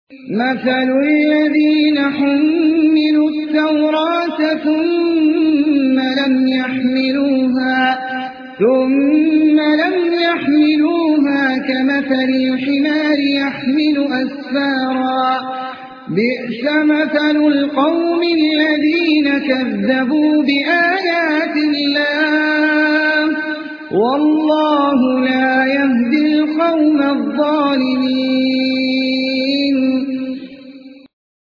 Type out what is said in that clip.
مثل الذين حملوا التوراة ثم لم يحملوها كمثل الحمار يحمل أسفارا بئس مثل القوم الذين كذبوا بآيات الله والله لا يهدي القوم الظالمين